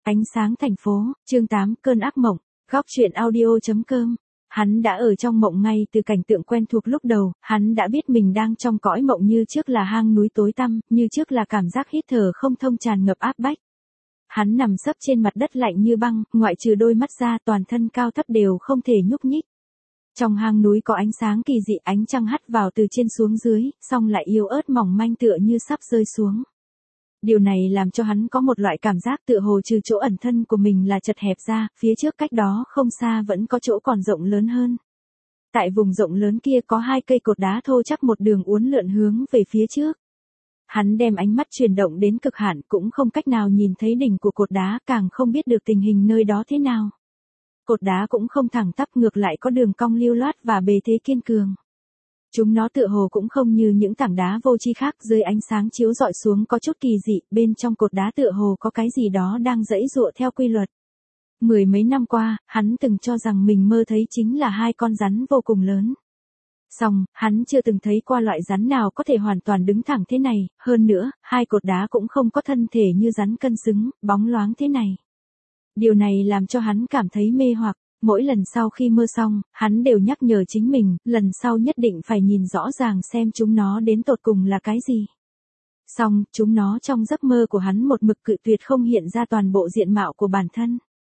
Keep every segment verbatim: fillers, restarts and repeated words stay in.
Ánh sáng thành phố, chương tám, cơn ác mộng, góc truyện audio.com. Hắn đã ở trong mộng ngay từ cảnh tượng quen thuộc lúc đầu, hắn đã biết mình đang trong cõi mộng, như trước là hang núi tối tăm, như trước là cảm giác hít thở không thông tràn ngập áp bách. Hắn nằm sấp trên mặt đất lạnh như băng, ngoại trừ đôi mắt ra toàn thân cao thấp đều không thể nhúc nhích. Trong hang núi có ánh sáng kỳ dị, ánh trăng hắt vào từ trên xuống dưới, song lại yếu ớt mỏng manh tựa như sắp rơi xuống. Điều này làm cho hắn có một loại cảm giác tựa hồ trừ chỗ ẩn thân của mình là chật hẹp ra, phía trước cách đó không xa vẫn có chỗ còn rộng lớn hơn. Tại vùng rộng lớn kia có hai cây cột đá thô chắc một đường uốn lượn hướng về phía trước. Hắn đem ánh mắt chuyển động đến cực hạn, cũng không cách nào nhìn thấy đỉnh của cột đá, càng không biết được tình hình nơi đó thế nào. Cột đá cũng không thẳng tắp, ngược lại có đường cong lưu loát và bề thế kiên cường. Chúng nó tựa hồ cũng không như những tảng đá vô tri khác, dưới ánh sáng chiếu rọi xuống có chút kỳ dị, bên trong cột đá tựa hồ có cái gì đó đang giãy giụa theo quy luật. Mười mấy năm qua, hắn từng cho rằng mình mơ thấy chính là hai con rắn vô cùng lớn. Song, hắn chưa từng thấy qua loại rắn nào có thể hoàn toàn đứng thẳng thế này, hơn nữa, hai cột đá cũng không có thân thể như rắn cân xứng, bóng loáng thế này. Điều này làm cho hắn cảm thấy mê hoặc. Mỗi lần sau khi mơ xong, hắn đều nhắc nhở chính mình, lần sau nhất định phải nhìn rõ ràng xem chúng nó đến tột cùng là cái gì. Song, chúng nó trong giấc mơ của hắn một mực cự tuyệt không hiện ra toàn bộ diện mạo của bản thân.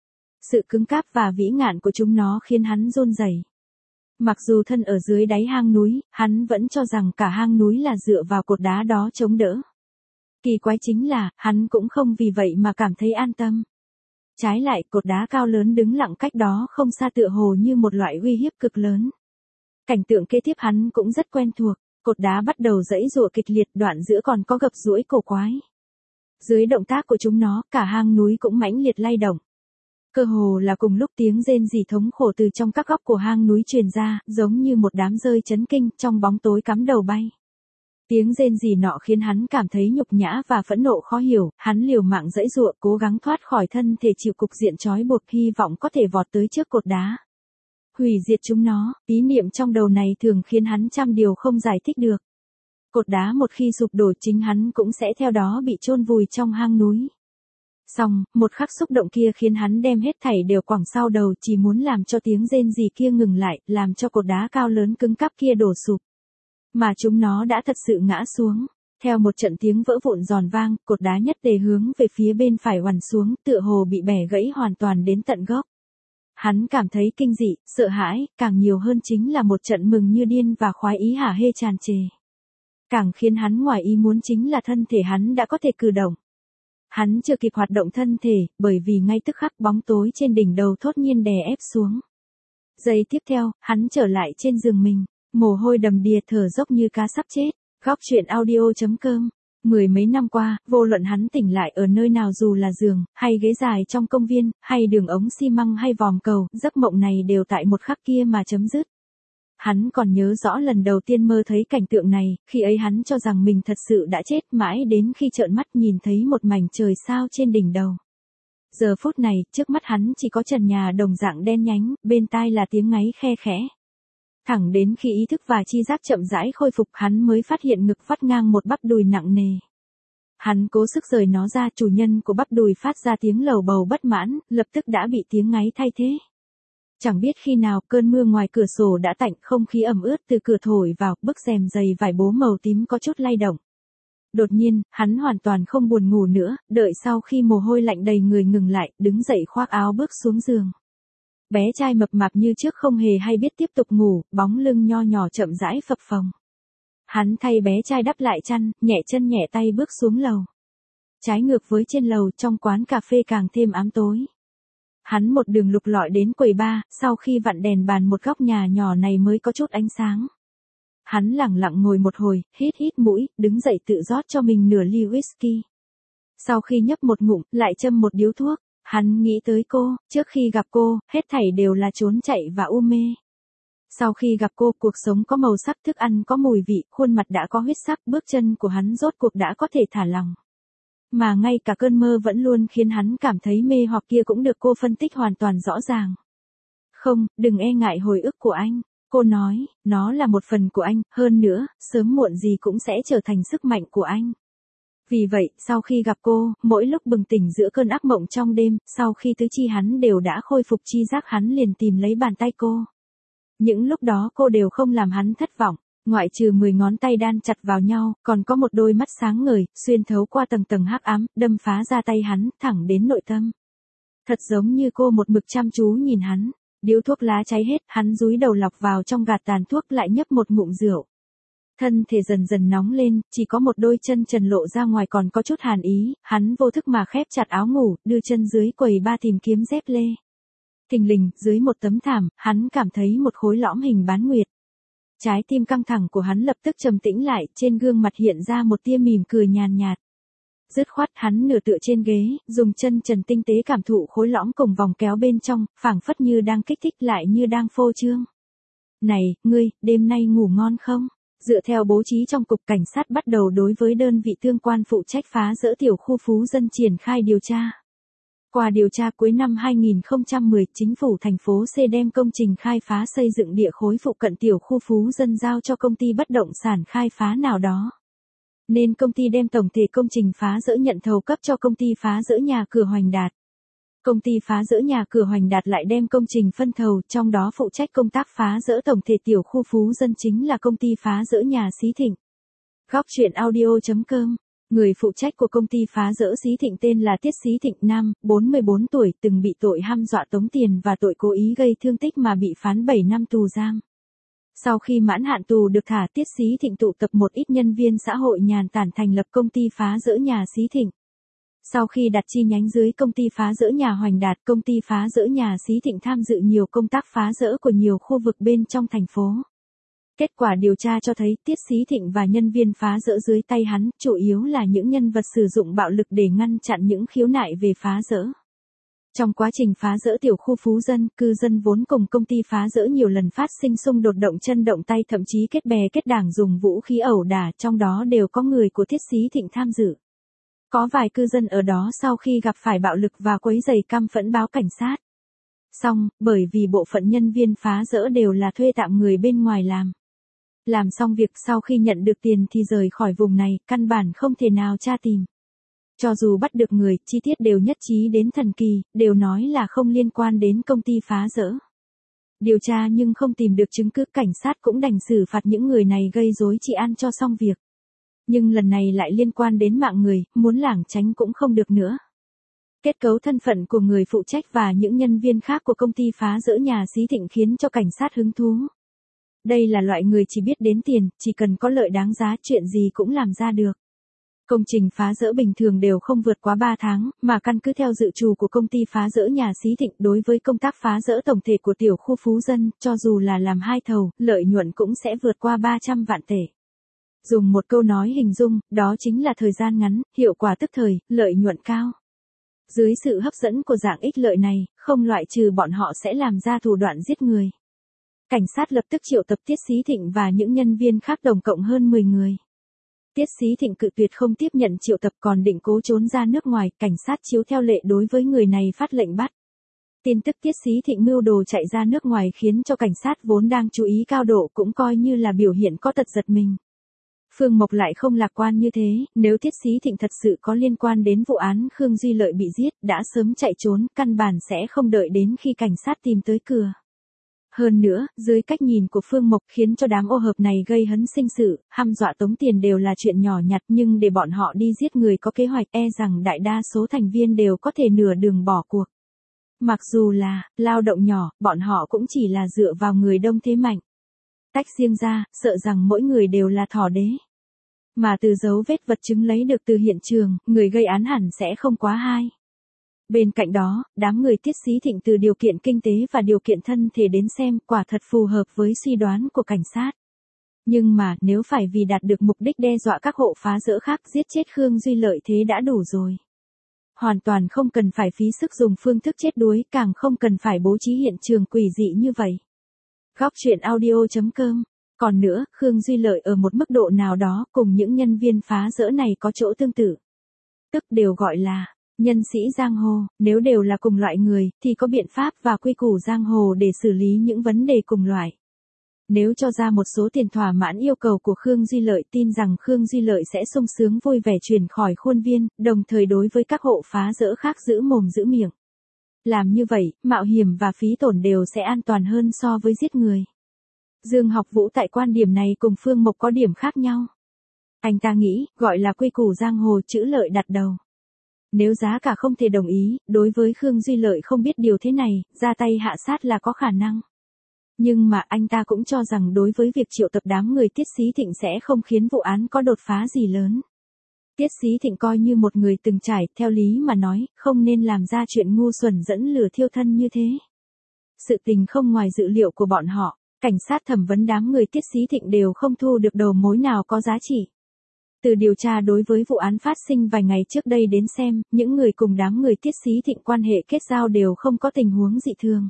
Sự cứng cáp và vĩ ngạn của chúng nó khiến hắn run rẩy. Mặc dù thân ở dưới đáy hang núi, hắn vẫn cho rằng cả hang núi là dựa vào cột đá đó chống đỡ. Kỳ quái chính là, hắn cũng không vì vậy mà cảm thấy an tâm. Trái lại, cột đá cao lớn đứng lặng cách đó không xa tựa hồ như một loại uy hiếp cực lớn. Cảnh tượng kế tiếp hắn cũng rất quen thuộc, cột đá bắt đầu giãy giụa kịch liệt, đoạn giữa còn có gập duỗi cổ quái. Dưới động tác của chúng nó, cả hang núi cũng mãnh liệt lay động. Cơ hồ là cùng lúc tiếng rên rỉ thống khổ từ trong các góc của hang núi truyền ra, giống như một đám rơi chấn kinh, trong bóng tối cắm đầu bay. Tiếng rên rỉ nọ khiến hắn cảm thấy nhục nhã và phẫn nộ khó hiểu, hắn liều mạng giãy giụa cố gắng thoát khỏi thân thể chịu cục diện trói buộc, hy vọng có thể vọt tới trước cột đá. Hủy diệt chúng nó, ý niệm trong đầu này thường khiến hắn trăm điều không giải thích được. Cột đá một khi sụp đổ, chính hắn cũng sẽ theo đó bị chôn vùi trong hang núi. Song, một khắc xúc động kia khiến hắn đem hết thảy đều quẳng sau đầu, chỉ muốn làm cho tiếng rên rỉ kia ngừng lại, làm cho cột đá cao lớn cứng cáp kia đổ sụp. Mà chúng nó đã thật sự ngã xuống. Theo một trận tiếng vỡ vụn giòn vang, cột đá nhất tề hướng về phía bên phải oằn xuống, tựa hồ bị bẻ gãy hoàn toàn đến tận gốc. Hắn cảm thấy kinh dị, sợ hãi, càng nhiều hơn chính là một trận mừng như điên và khoái ý hả hê tràn trề. Càng khiến hắn ngoài ý muốn chính là thân thể hắn đã có thể cử động. Hắn chưa kịp hoạt động thân thể, bởi vì ngay tức khắc bóng tối trên đỉnh đầu thốt nhiên đè ép xuống. Giây tiếp theo, hắn trở lại trên giường mình. Mồ hôi đầm đìa, thở dốc như cá sắp chết. Góc truyện audio.com. Mười mấy năm qua, vô luận hắn tỉnh lại ở nơi nào, dù là giường, hay ghế dài trong công viên, hay đường ống xi măng hay vòm cầu, giấc mộng này đều tại một khắc kia mà chấm dứt. Hắn còn nhớ rõ lần đầu tiên mơ thấy cảnh tượng này, khi ấy hắn cho rằng mình thật sự đã chết, mãi đến khi trợn mắt nhìn thấy một mảnh trời sao trên đỉnh đầu. Giờ phút này, trước mắt hắn chỉ có trần nhà đồng dạng đen nhánh, bên tai là tiếng ngáy khe khẽ. Thẳng đến khi ý thức và chi giác chậm rãi khôi phục, hắn mới phát hiện ngực vắt ngang một bắp đùi nặng nề. Hắn cố sức rời nó ra, chủ nhân của bắp đùi phát ra tiếng lầu bầu bất mãn, lập tức đã bị tiếng ngáy thay thế. Chẳng biết khi nào, cơn mưa ngoài cửa sổ đã tạnh, không khí ẩm ướt từ cửa thổi vào, bức rèm dày vải bố màu tím có chút lay động. Đột nhiên, hắn hoàn toàn không buồn ngủ nữa, đợi sau khi mồ hôi lạnh đầy người ngừng lại, đứng dậy khoác áo bước xuống giường. Bé trai mập mạp như trước không hề hay biết tiếp tục ngủ, bóng lưng nho nhỏ chậm rãi phập phồng. Hắn thay bé trai đắp lại chăn, nhẹ chân nhẹ tay bước xuống lầu. Trái ngược với trên lầu, trong quán cà phê càng thêm ám tối. Hắn một đường lục lọi đến quầy bar, sau khi vặn đèn bàn một góc nhà nhỏ này mới có chút ánh sáng. Hắn lẳng lặng ngồi một hồi, hít hít mũi, đứng dậy tự rót cho mình nửa ly whisky. Sau khi nhấp một ngụm, lại châm một điếu thuốc. Hắn nghĩ tới cô, trước khi gặp cô, hết thảy đều là trốn chạy và u mê. Sau khi gặp cô, cuộc sống có màu sắc, thức ăn có mùi vị, khuôn mặt đã có huyết sắc, bước chân của hắn rốt cuộc đã có thể thả lỏng. Mà ngay cả cơn mơ vẫn luôn khiến hắn cảm thấy mê hoặc kia cũng được cô phân tích hoàn toàn rõ ràng. Không, đừng e ngại hồi ức của anh. Cô nói, nó là một phần của anh, hơn nữa, sớm muộn gì cũng sẽ trở thành sức mạnh của anh. Vì vậy, sau khi gặp cô, mỗi lúc bừng tỉnh giữa cơn ác mộng trong đêm, sau khi tứ chi hắn đều đã khôi phục chi giác hắn liền tìm lấy bàn tay cô. Những lúc đó cô đều không làm hắn thất vọng, ngoại trừ mười ngón tay đan chặt vào nhau, còn có một đôi mắt sáng ngời, xuyên thấu qua tầng tầng hắc ám, đâm phá ra tay hắn, thẳng đến nội tâm. Thật giống như cô một mực chăm chú nhìn hắn, điếu thuốc lá cháy hết, hắn dúi đầu lọc vào trong gạt tàn thuốc lại nhấp một ngụm rượu. Thân thể dần dần nóng lên, chỉ có một đôi chân trần lộ ra ngoài còn có chút hàn ý, hắn vô thức mà khép chặt áo ngủ, đưa chân dưới quầy ba tìm kiếm dép lê. Thình lình, dưới một tấm thảm, hắn cảm thấy một khối lõm hình bán nguyệt. Trái tim căng thẳng của hắn lập tức trầm tĩnh lại, trên gương mặt hiện ra một tia mỉm cười nhàn nhạt. Dứt khoát hắn nửa tựa trên ghế, dùng chân trần tinh tế cảm thụ khối lõm cùng vòng kéo bên trong, phảng phất như đang kích thích lại như đang phô trương. Này, ngươi, đêm nay ngủ ngon không? Dựa theo bố trí trong cục cảnh sát bắt đầu đối với đơn vị thương quan phụ trách phá dỡ tiểu khu phú dân triển khai điều tra. Qua điều tra cuối năm hai nghìn không trăm mười, chính phủ thành phố C đem công trình khai phá xây dựng địa khối phụ cận tiểu khu phú dân giao cho công ty bất động sản khai phá nào đó. Nên công ty đem tổng thể công trình phá dỡ nhận thầu cấp cho công ty phá dỡ nhà cửa Hoành Đạt. Công ty phá dỡ nhà cửa Hoành Đạt lại đem công trình phân thầu, trong đó phụ trách công tác phá dỡ tổng thể tiểu khu phú dân chính là công ty phá dỡ nhà Xí Thịnh. Góc truyện audio chấm com. Người phụ trách của công ty phá dỡ Xí Thịnh tên là Tiết Xí Thịnh Nam, bốn mươi bốn tuổi, từng bị tội hăm dọa tống tiền và tội cố ý gây thương tích mà bị phán bảy năm tù giam. Sau khi mãn hạn tù được thả, Tiết Xí Thịnh tụ tập một ít nhân viên xã hội nhàn tản thành lập công ty phá dỡ nhà Xí Thịnh. Sau khi đặt chi nhánh dưới công ty phá dỡ nhà Hoành Đạt, công ty phá dỡ nhà Xí Thịnh tham dự nhiều công tác phá dỡ của nhiều khu vực bên trong thành phố. Kết quả điều tra cho thấy Tiết Xí Thịnh và nhân viên phá dỡ dưới tay hắn, chủ yếu là những nhân vật sử dụng bạo lực để ngăn chặn những khiếu nại về phá dỡ. Trong quá trình phá dỡ tiểu khu phú dân, cư dân vốn cùng công ty phá dỡ nhiều lần phát sinh xung đột động chân động tay, thậm chí kết bè kết đảng dùng vũ khí ẩu đả, trong đó đều có người của Tiết Xí Thịnh tham dự. Có vài cư dân ở đó sau khi gặp phải bạo lực và quấy rầy căm phẫn báo cảnh sát. Xong, bởi vì bộ phận nhân viên phá dỡ đều là thuê tạm người bên ngoài làm. Làm xong việc sau khi nhận được tiền thì rời khỏi vùng này, căn bản không thể nào tra tìm. Cho dù bắt được người, chi tiết đều nhất trí đến thần kỳ, đều nói là không liên quan đến công ty phá dỡ. Điều tra nhưng không tìm được chứng cứ, cảnh sát cũng đành xử phạt những người này gây rối trị an cho xong việc. Nhưng lần này lại liên quan đến mạng người, muốn lảng tránh cũng không được nữa. Kết cấu thân phận của người phụ trách và những nhân viên khác của công ty phá dỡ nhà Xí Thịnh khiến cho cảnh sát hứng thú. Đây là loại người chỉ biết đến tiền, chỉ cần có lợi đáng giá, chuyện gì cũng làm ra được. Công trình phá dỡ bình thường đều không vượt quá ba tháng, mà căn cứ theo dự trù của công ty phá dỡ nhà Xí Thịnh, đối với công tác phá dỡ tổng thể của tiểu khu phú dân, cho dù là làm hai thầu, lợi nhuận cũng sẽ vượt qua ba trăm vạn tệ. Dùng một câu nói hình dung, đó chính là thời gian ngắn, hiệu quả tức thời, lợi nhuận cao. Dưới sự hấp dẫn của dạng ích lợi này, không loại trừ bọn họ sẽ làm ra thủ đoạn giết người. Cảnh sát lập tức triệu tập Tiết Xí Thịnh và những nhân viên khác tổng cộng hơn mười người. Tiết Xí Thịnh cự tuyệt không tiếp nhận triệu tập, còn định cố trốn ra nước ngoài, cảnh sát chiếu theo lệ đối với người này phát lệnh bắt. Tin tức Tiết Xí Thịnh mưu đồ chạy ra nước ngoài khiến cho cảnh sát vốn đang chú ý cao độ cũng coi như là biểu hiện có tật giật mình. Phương Mộc lại không lạc quan như thế, nếu Tiết Xí Thịnh thật sự có liên quan đến vụ án Khương Duy Lợi bị giết, đã sớm chạy trốn, căn bản sẽ không đợi đến khi cảnh sát tìm tới cửa. Hơn nữa, dưới cách nhìn của Phương Mộc khiến cho đám ô hợp này gây hấn sinh sự, hăm dọa tống tiền đều là chuyện nhỏ nhặt, nhưng để bọn họ đi giết người có kế hoạch, e rằng đại đa số thành viên đều có thể nửa đường bỏ cuộc. Mặc dù là lao động nhỏ, bọn họ cũng chỉ là dựa vào người đông thế mạnh. Tách riêng ra, sợ rằng mỗi người đều là thỏ đế. Mà từ dấu vết vật chứng lấy được từ hiện trường, người gây án hẳn sẽ không quá hai. Bên cạnh đó, đám người Tiết Xí Thịnh từ điều kiện kinh tế và điều kiện thân thể đến xem, quả thật phù hợp với suy đoán của cảnh sát. Nhưng mà, nếu phải vì đạt được mục đích đe dọa các hộ phá dỡ khác giết chết Khương Duy Lợi thế đã đủ rồi. Hoàn toàn không cần phải phí sức dùng phương thức chết đuối, càng không cần phải bố trí hiện trường quỷ dị như vậy. Góc truyện audio chấm com. Còn nữa, Khương Duy Lợi ở một mức độ nào đó cùng những nhân viên phá dỡ này có chỗ tương tự. Tức đều gọi là nhân sĩ giang hồ, nếu đều là cùng loại người, thì có biện pháp và quy củ giang hồ để xử lý những vấn đề cùng loại. Nếu cho ra một số tiền thỏa mãn yêu cầu của Khương Duy Lợi, tin rằng Khương Duy Lợi sẽ sung sướng vui vẻ chuyển khỏi khuôn viên, đồng thời đối với các hộ phá rỡ khác giữ mồm giữ miệng. Làm như vậy, mạo hiểm và phí tổn đều sẽ an toàn hơn so với giết người. Dương Học Vũ tại quan điểm này cùng Phương Mộc có điểm khác nhau. Anh ta nghĩ, gọi là quy củ giang hồ, chữ lợi đặt đầu. Nếu giá cả không thể đồng ý, đối với Khương Duy Lợi không biết điều thế này, ra tay hạ sát là có khả năng. Nhưng mà anh ta cũng cho rằng đối với việc triệu tập đám người Tiết Xí Thịnh sẽ không khiến vụ án có đột phá gì lớn. Tiết Xí Thịnh coi như một người từng trải, theo lý mà nói, không nên làm ra chuyện ngu xuẩn dẫn lừa thiêu thân như thế. Sự tình không ngoài dự liệu của bọn họ, cảnh sát thẩm vấn đám người Tiết Xí Thịnh đều không thu được đầu mối nào có giá trị. Từ điều tra đối với vụ án phát sinh vài ngày trước đây đến xem, những người cùng đám người Tiết Xí Thịnh quan hệ kết giao đều không có tình huống dị thường.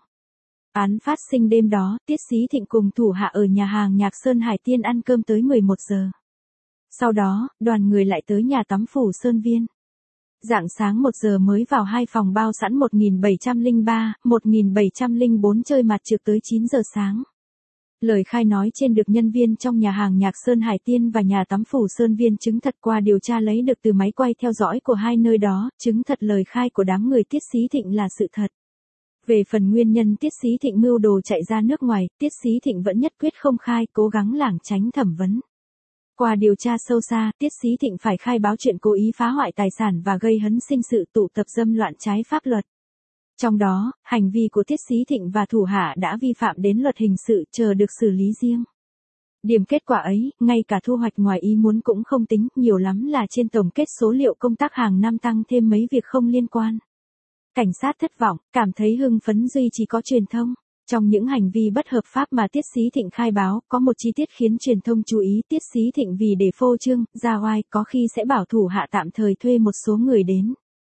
Án phát sinh đêm đó, Tiết Xí Thịnh cùng thủ hạ ở nhà hàng Nhạc Sơn Hải Tiên ăn cơm tới mười một giờ. Sau đó, đoàn người lại tới nhà tắm Phủ Sơn Viên. Rạng sáng một giờ mới vào hai phòng bao sẵn một nghìn bảy trăm lẻ ba, một nghìn bảy trăm lẻ bốn chơi mặt trược tới chín giờ sáng. Lời khai nói trên được nhân viên trong nhà hàng Nhạc Sơn Hải Tiên và nhà tắm Phủ Sơn Viên chứng thật qua điều tra lấy được từ máy quay theo dõi của hai nơi đó, chứng thật lời khai của đám người Tiết Xí Thịnh là sự thật. Về phần nguyên nhân Tiết Xí Thịnh mưu đồ chạy ra nước ngoài, Tiết Xí Thịnh vẫn nhất quyết không khai, cố gắng lảng tránh thẩm vấn. Qua điều tra sâu xa, Tiết Xí Thịnh phải khai báo chuyện cố ý phá hoại tài sản và gây hấn sinh sự tụ tập dâm loạn trái pháp luật. Trong đó, hành vi của Tiết Xí Thịnh và thủ hạ đã vi phạm đến luật hình sự, chờ được xử lý riêng. Điểm kết quả ấy, ngay cả thu hoạch ngoài ý muốn cũng không tính, nhiều lắm là trên tổng kết số liệu công tác hàng năm tăng thêm mấy việc không liên quan. Cảnh sát thất vọng, cảm thấy hưng phấn duy chỉ có truyền thông. Trong những hành vi bất hợp pháp mà Tiết Xí Thịnh khai báo, có một chi tiết khiến truyền thông chú ý. Tiết Xí Thịnh vì để phô trương, ra oai, có khi sẽ bảo thủ hạ tạm thời thuê một số người đến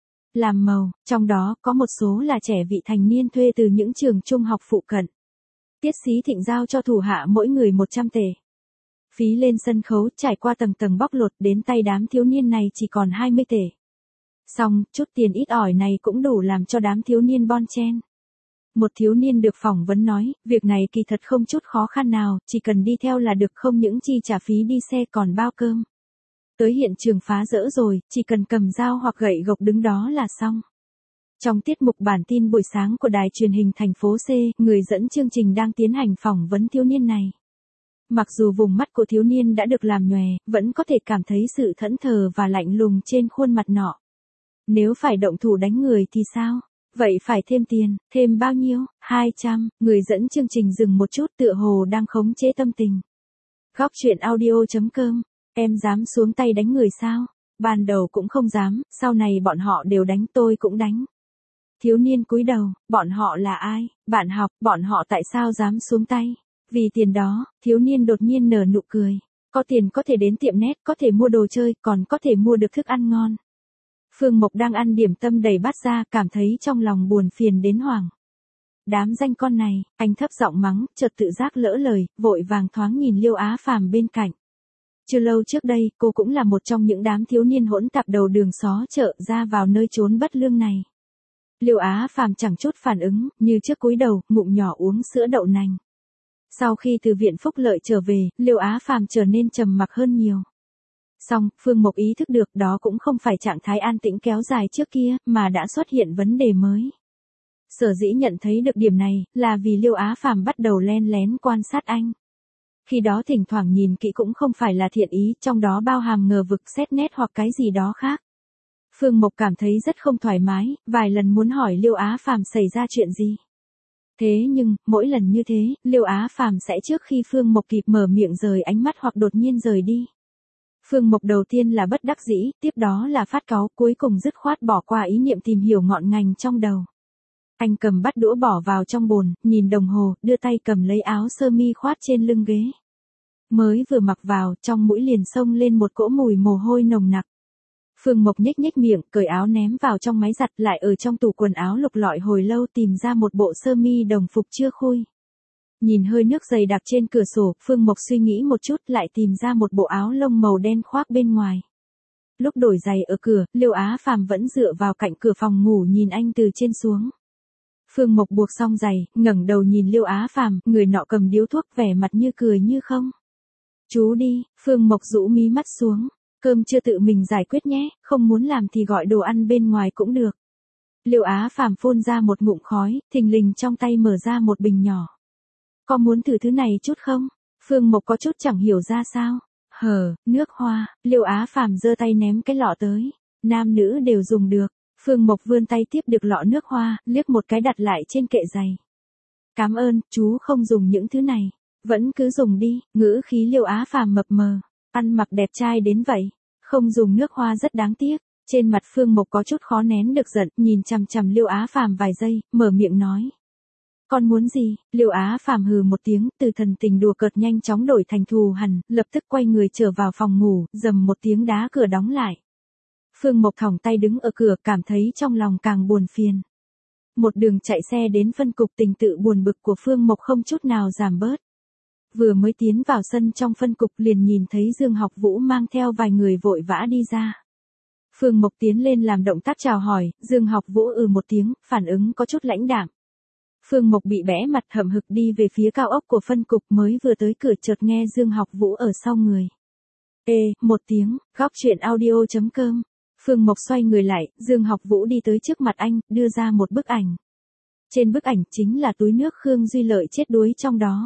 làm màu, trong đó có một số là trẻ vị thành niên thuê từ những trường trung học phụ cận. Tiết Xí Thịnh giao cho thủ hạ mỗi người một trăm tệ. Phí lên sân khấu, trải qua tầng tầng bóc lột, đến tay đám thiếu niên này chỉ còn hai mươi tệ. Xong, chút tiền ít ỏi này cũng đủ làm cho đám thiếu niên bon chen. Một thiếu niên được phỏng vấn nói, việc này kỳ thật không chút khó khăn nào, chỉ cần đi theo là được, không những chi trả phí đi xe còn bao cơm. Tới hiện trường phá rỡ rồi, chỉ cần cầm dao hoặc gậy gộc đứng đó là xong. Trong tiết mục bản tin buổi sáng của đài truyền hình thành phố C, người dẫn chương trình đang tiến hành phỏng vấn thiếu niên này. Mặc dù vùng mắt của thiếu niên đã được làm nhòe, vẫn có thể cảm thấy sự thẫn thờ và lạnh lùng trên khuôn mặt nọ. Nếu phải động thủ đánh người thì sao? Vậy phải thêm tiền, thêm bao nhiêu? hai trăm, người dẫn chương trình dừng một chút, tựa hồ đang khống chế tâm tình. Góc truyện audio chấm com, em dám xuống tay đánh người sao? Ban đầu cũng không dám, sau này bọn họ đều đánh, tôi cũng đánh. Thiếu niên cúi đầu, bọn họ là ai? Bạn học, bọn họ tại sao dám xuống tay? Vì tiền đó, thiếu niên đột nhiên nở nụ cười. Có tiền có thể đến tiệm net, có thể mua đồ chơi, còn có thể mua được thức ăn ngon. Phương Mộc đang ăn điểm tâm đầy bát ra, cảm thấy trong lòng buồn phiền đến hoảng. Đám danh con này, anh thấp giọng mắng, chợt tự giác lỡ lời, vội vàng thoáng nhìn Liêu Á Phàm bên cạnh. Chưa lâu trước đây, cô cũng là một trong những đám thiếu niên hỗn tạp đầu đường xó chợ ra vào nơi trốn bất lương này. Liêu Á Phàm chẳng chút phản ứng, như trước cúi đầu, ngụm nhỏ uống sữa đậu nành. Sau khi từ viện phúc lợi trở về, Liêu Á Phàm trở nên trầm mặc hơn nhiều. Song, Phương Mộc ý thức được đó cũng không phải trạng thái an tĩnh kéo dài trước kia, mà đã xuất hiện vấn đề mới. Sở dĩ nhận thấy được điểm này, là vì Liêu Á Phàm bắt đầu len lén quan sát anh. Khi đó thỉnh thoảng nhìn kỹ cũng không phải là thiện ý, trong đó bao hàm ngờ vực, xét nét hoặc cái gì đó khác. Phương Mộc cảm thấy rất không thoải mái, vài lần muốn hỏi Liêu Á Phàm xảy ra chuyện gì. Thế nhưng, mỗi lần như thế, Liêu Á Phàm sẽ trước khi Phương Mộc kịp mở miệng rời ánh mắt hoặc đột nhiên rời đi. Phương Mộc đầu tiên là bất đắc dĩ, tiếp đó là phát cáu, cuối cùng dứt khoát bỏ qua ý niệm tìm hiểu ngọn ngành trong đầu. Anh cầm bát đũa bỏ vào trong bồn, nhìn đồng hồ, đưa tay cầm lấy áo sơ mi khoát trên lưng ghế. Mới vừa mặc vào, trong mũi liền xông lên một cỗ mùi mồ hôi nồng nặc. Phương Mộc nhếch nhếch miệng, cởi áo ném vào trong máy giặt, lại ở trong tủ quần áo lục lọi hồi lâu tìm ra một bộ sơ mi đồng phục chưa khui. Nhìn hơi nước dày đặc trên cửa sổ, Phương Mộc suy nghĩ một chút, lại tìm ra một bộ áo lông màu đen khoác bên ngoài. Lúc đổi giày ở cửa, Liêu Á Phàm vẫn dựa vào cạnh cửa phòng ngủ nhìn anh từ trên xuống. Phương Mộc buộc xong giày, ngẩng đầu nhìn Liêu Á Phàm, người nọ cầm điếu thuốc vẻ mặt như cười như không. Chú đi, Phương Mộc rũ mí mắt xuống, cơm chưa tự mình giải quyết nhé, không muốn làm thì gọi đồ ăn bên ngoài cũng được. Liêu Á Phàm phun ra một ngụm khói, thình lình trong tay mở ra một bình nhỏ. Có muốn thử thứ này chút không? Phương Mộc có chút chẳng hiểu ra sao. Hờ, nước hoa, Liêu Á Phàm giơ tay ném cái lọ tới. Nam nữ đều dùng được. Phương Mộc vươn tay tiếp được lọ nước hoa, liếc một cái đặt lại trên kệ giày. Cảm ơn, chú không dùng những thứ này. Vẫn cứ dùng đi, ngữ khí Liêu Á Phàm mập mờ. Ăn mặc đẹp trai đến vậy. Không dùng nước hoa rất đáng tiếc. Trên mặt Phương Mộc có chút khó nén được giận, nhìn chằm chằm Liêu Á Phàm vài giây, mở miệng nói. Con muốn gì? Liêu Á Phàm hừ một tiếng, từ thần tình đùa cợt nhanh chóng đổi thành thù hằn, lập tức quay người trở vào phòng ngủ, dầm một tiếng đá cửa đóng lại. Phương Mộc thòng tay đứng ở cửa, cảm thấy trong lòng càng buồn phiền. Một đường chạy xe đến phân cục, tình tự buồn bực của Phương Mộc không chút nào giảm bớt. Vừa mới tiến vào sân trong phân cục liền nhìn thấy Dương Học Vũ mang theo vài người vội vã đi ra. Phương Mộc tiến lên làm động tác chào hỏi, Dương Học Vũ ừ một tiếng, phản ứng có chút lãnh đạm. Phương Mộc bị bẽ mặt hậm hực đi về phía cao ốc của phân cục, mới vừa tới cửa chợt nghe Dương Học Vũ ở sau người. Ê, một tiếng, góc truyện audio chấm com. Phương Mộc xoay người lại, Dương Học Vũ đi tới trước mặt anh, đưa ra một bức ảnh. Trên bức ảnh chính là túi nước Khương Duy Lợi chết đuối trong đó.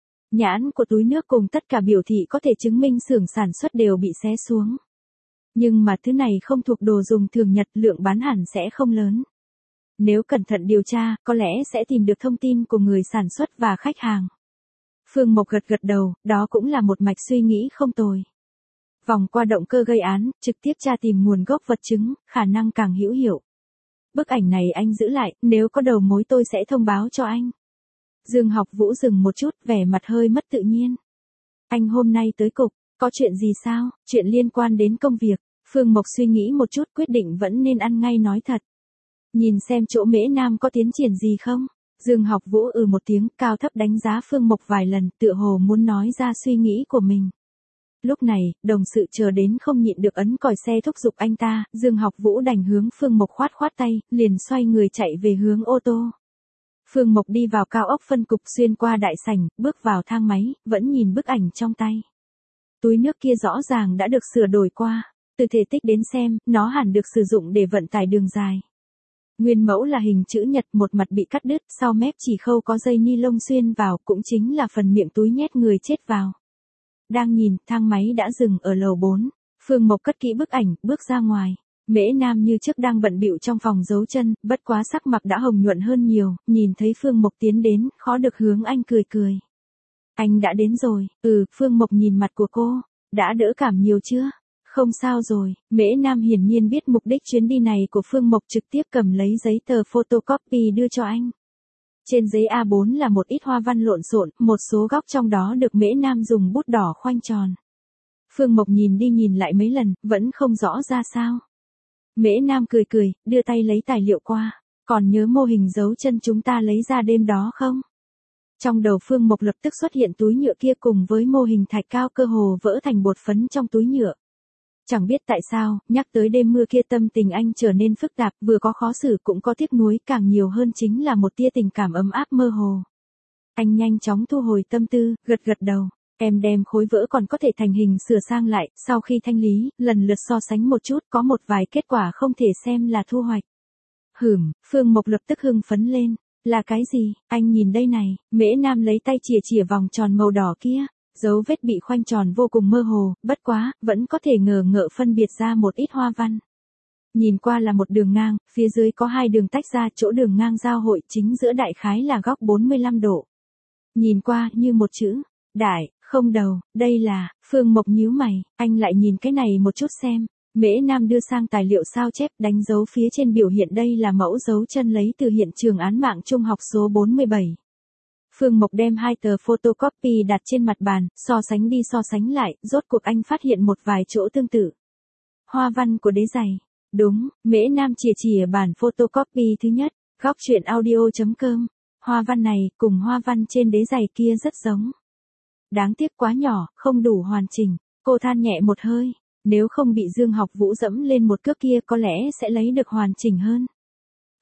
Nhãn của túi nước cùng tất cả biểu thị có thể chứng minh xưởng sản xuất đều bị xé xuống. Nhưng mà thứ này không thuộc đồ dùng thường nhật, lượng bán hẳn sẽ không lớn. Nếu cẩn thận điều tra, có lẽ sẽ tìm được thông tin của người sản xuất và khách hàng. Phương Mộc gật gật đầu, đó cũng là một mạch suy nghĩ không tồi. Vòng qua động cơ gây án, trực tiếp tra tìm nguồn gốc vật chứng, khả năng càng hữu hiệu. Bức ảnh này anh giữ lại, nếu có đầu mối tôi sẽ thông báo cho anh. Dương Học Vũ dừng một chút, vẻ mặt hơi mất tự nhiên. Anh hôm nay tới cục, có chuyện gì sao? Chuyện liên quan đến công việc. Phương Mộc suy nghĩ một chút, quyết định vẫn nên ăn ngay nói thật. Nhìn xem chỗ Mễ Nam có tiến triển gì không? Dương Học Vũ ừ một tiếng, cao thấp đánh giá Phương Mộc vài lần, tựa hồ muốn nói ra suy nghĩ của mình. Lúc này, đồng sự chờ đến không nhịn được ấn còi xe thúc giục anh ta, Dương Học Vũ đành hướng Phương Mộc khoát khoát tay, liền xoay người chạy về hướng ô tô. Phương Mộc đi vào cao ốc phân cục, xuyên qua đại sảnh, bước vào thang máy, vẫn nhìn bức ảnh trong tay. Túi nước kia rõ ràng đã được sửa đổi qua, từ thể tích đến xem, nó hẳn được sử dụng để vận tải đường dài. Nguyên mẫu là hình chữ nhật, một mặt bị cắt đứt, sau mép chỉ khâu có dây ni lông xuyên vào, cũng chính là phần miệng túi nhét người chết vào. Đang nhìn, thang máy đã dừng ở lầu bốn. Phương Mộc cất kỹ bức ảnh, bước ra ngoài. Mễ Nam như trước đang bận bịu trong phòng giấu chân, bất quá sắc mặt đã hồng nhuận hơn nhiều, nhìn thấy Phương Mộc tiến đến, khó được hướng anh cười cười. Anh đã đến rồi, ừ, Phương Mộc nhìn mặt của cô, đã đỡ cảm nhiều chưa? Không sao rồi, Mễ Nam hiển nhiên biết mục đích chuyến đi này của Phương Mộc, trực tiếp cầm lấy giấy tờ photocopy đưa cho anh. Trên giấy A bốn là một ít hoa văn lộn xộn, một số góc trong đó được Mễ Nam dùng bút đỏ khoanh tròn. Phương Mộc nhìn đi nhìn lại mấy lần, vẫn không rõ ra sao. Mễ Nam cười cười, đưa tay lấy tài liệu qua. Còn nhớ mô hình dấu chân chúng ta lấy ra đêm đó không? Trong đầu Phương Mộc lập tức xuất hiện túi nhựa kia cùng với mô hình thạch cao cơ hồ vỡ thành bột phấn trong túi nhựa. Chẳng biết tại sao, nhắc tới đêm mưa kia tâm tình anh trở nên phức tạp, vừa có khó xử cũng có tiếc nuối, càng nhiều hơn chính là một tia tình cảm ấm áp mơ hồ. Anh nhanh chóng thu hồi tâm tư, gật gật đầu. Em đem khối vỡ còn có thể thành hình sửa sang lại, sau khi thanh lý, lần lượt so sánh một chút, có một vài kết quả không thể xem là thu hoạch. Hửm, Phương Mộc lập tức hưng phấn lên. Là cái gì? Anh nhìn đây này. Mễ Nam lấy tay chìa chìa vòng tròn màu đỏ kia. Dấu vết bị khoanh tròn vô cùng mơ hồ, bất quá, vẫn có thể ngờ ngợ phân biệt ra một ít hoa văn. Nhìn qua là một đường ngang, phía dưới có hai đường tách ra, chỗ đường ngang giao hội, chính giữa đại khái là góc bốn mươi lăm độ. Nhìn qua, như một chữ, đại, không đầu, đây là, Phương Mộc nhíu mày, anh lại nhìn cái này một chút xem. Mễ Nam đưa sang tài liệu sao chép, đánh dấu phía trên biểu hiện đây là mẫu dấu chân lấy từ hiện trường án mạng trung học số bốn mươi bảy. Phương Mộc đem hai tờ photocopy đặt trên mặt bàn, so sánh đi so sánh lại, rốt cuộc anh phát hiện một vài chỗ tương tự. Hoa văn của đế giày. Đúng, Mễ Nam chìa chìa bản photocopy thứ nhất, góc truyện audio chấm com. Hoa văn này, cùng hoa văn trên đế giày kia rất giống. Đáng tiếc quá nhỏ, không đủ hoàn chỉnh. Cô than nhẹ một hơi, nếu không bị Dương Học Vũ dẫm lên một cước kia có lẽ sẽ lấy được hoàn chỉnh hơn.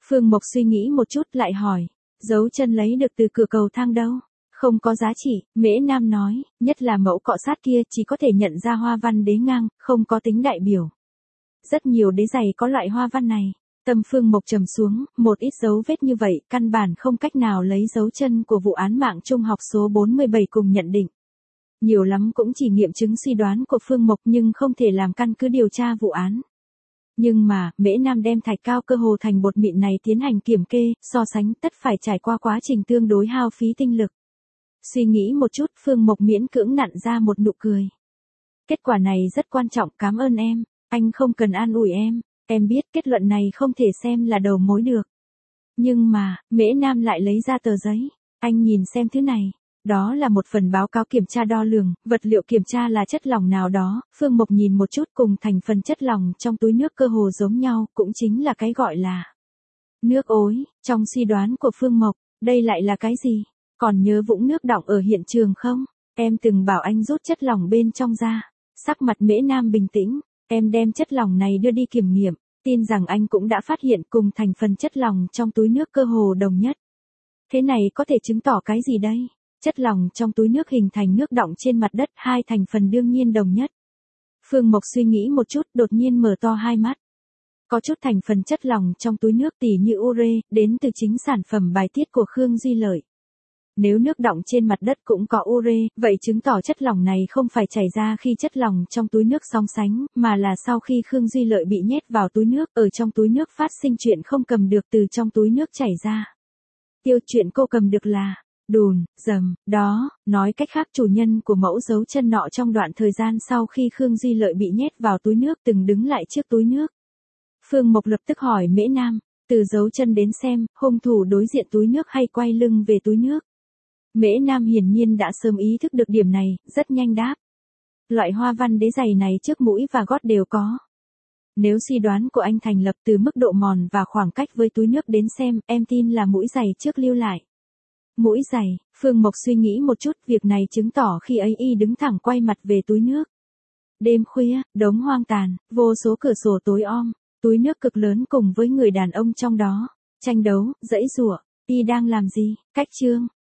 Phương Mộc suy nghĩ một chút lại hỏi, dấu chân lấy được từ cửa cầu thang đâu? Không có giá trị, Mễ Nam nói, nhất là mẫu cọ sát kia chỉ có thể nhận ra hoa văn đế ngang, không có tính đại biểu. Rất nhiều đế giày có loại hoa văn này. Tâm Phương Mộc trầm xuống, một ít dấu vết như vậy, căn bản không cách nào lấy dấu chân của vụ án mạng trung học số bốn mươi bảy cùng nhận định. Nhiều lắm cũng chỉ nghiệm chứng suy đoán của Phương Mộc nhưng không thể làm căn cứ điều tra vụ án. Nhưng mà, Mễ Nam đem thạch cao cơ hồ thành bột mịn này tiến hành kiểm kê, so sánh tất phải trải qua quá trình tương đối hao phí tinh lực. Suy nghĩ một chút, Phương Mộc miễn cưỡng nặn ra một nụ cười. Kết quả này rất quan trọng, cảm ơn em, anh không cần an ủi em, em biết kết luận này không thể xem là đầu mối được. Nhưng mà, Mễ Nam lại lấy ra tờ giấy, anh nhìn xem thứ này. Đó là một phần báo cáo kiểm tra đo lường, vật liệu kiểm tra là chất lỏng nào đó, Phương Mộc nhìn một chút cùng thành phần chất lỏng trong túi nước cơ hồ giống nhau, cũng chính là cái gọi là nước ối. Trong suy đoán của Phương Mộc, đây lại là cái gì? Còn nhớ vũng nước đọng ở hiện trường không? Em từng bảo anh rút chất lỏng bên trong ra. Sắc mặt Mễ Nam bình tĩnh, em đem chất lỏng này đưa đi kiểm nghiệm, tin rằng anh cũng đã phát hiện cùng thành phần chất lỏng trong túi nước cơ hồ đồng nhất. Thế này có thể chứng tỏ cái gì đây? Chất lỏng trong túi nước hình thành nước đọng trên mặt đất, hai thành phần đương nhiên đồng nhất. Phương Mộc suy nghĩ một chút, đột nhiên mở to hai mắt. Có chút thành phần chất lỏng trong túi nước tỉ như ure, đến từ chính sản phẩm bài tiết của Khương Duy Lợi. Nếu nước đọng trên mặt đất cũng có ure, vậy chứng tỏ chất lỏng này không phải chảy ra khi chất lỏng trong túi nước song sánh, mà là sau khi Khương Duy Lợi bị nhét vào túi nước, ở trong túi nước phát sinh chuyện không cầm được từ trong túi nước chảy ra. Tiêu chuyện cô cầm được là đùn, dầm, đó, nói cách khác chủ nhân của mẫu dấu chân nọ trong đoạn thời gian sau khi Khương Duy Lợi bị nhét vào túi nước từng đứng lại trước túi nước. Phương Mộc lập tức hỏi Mễ Nam, từ dấu chân đến xem, hung thủ đối diện túi nước hay quay lưng về túi nước? Mễ Nam hiển nhiên đã sớm ý thức được điểm này, rất nhanh đáp. Loại hoa văn đế giày này trước mũi và gót đều có. Nếu suy đoán của anh thành lập từ mức độ mòn và khoảng cách với túi nước đến xem, em tin là mũi giày trước lưu lại. Mũi giày, Phương Mộc suy nghĩ một chút, việc này chứng tỏ khi ấy y đứng thẳng quay mặt về túi nước. Đêm khuya, đống hoang tàn, vô số cửa sổ tối om, túi nước cực lớn cùng với người đàn ông trong đó, tranh đấu, giãy giụa, y đang làm gì? Cách chương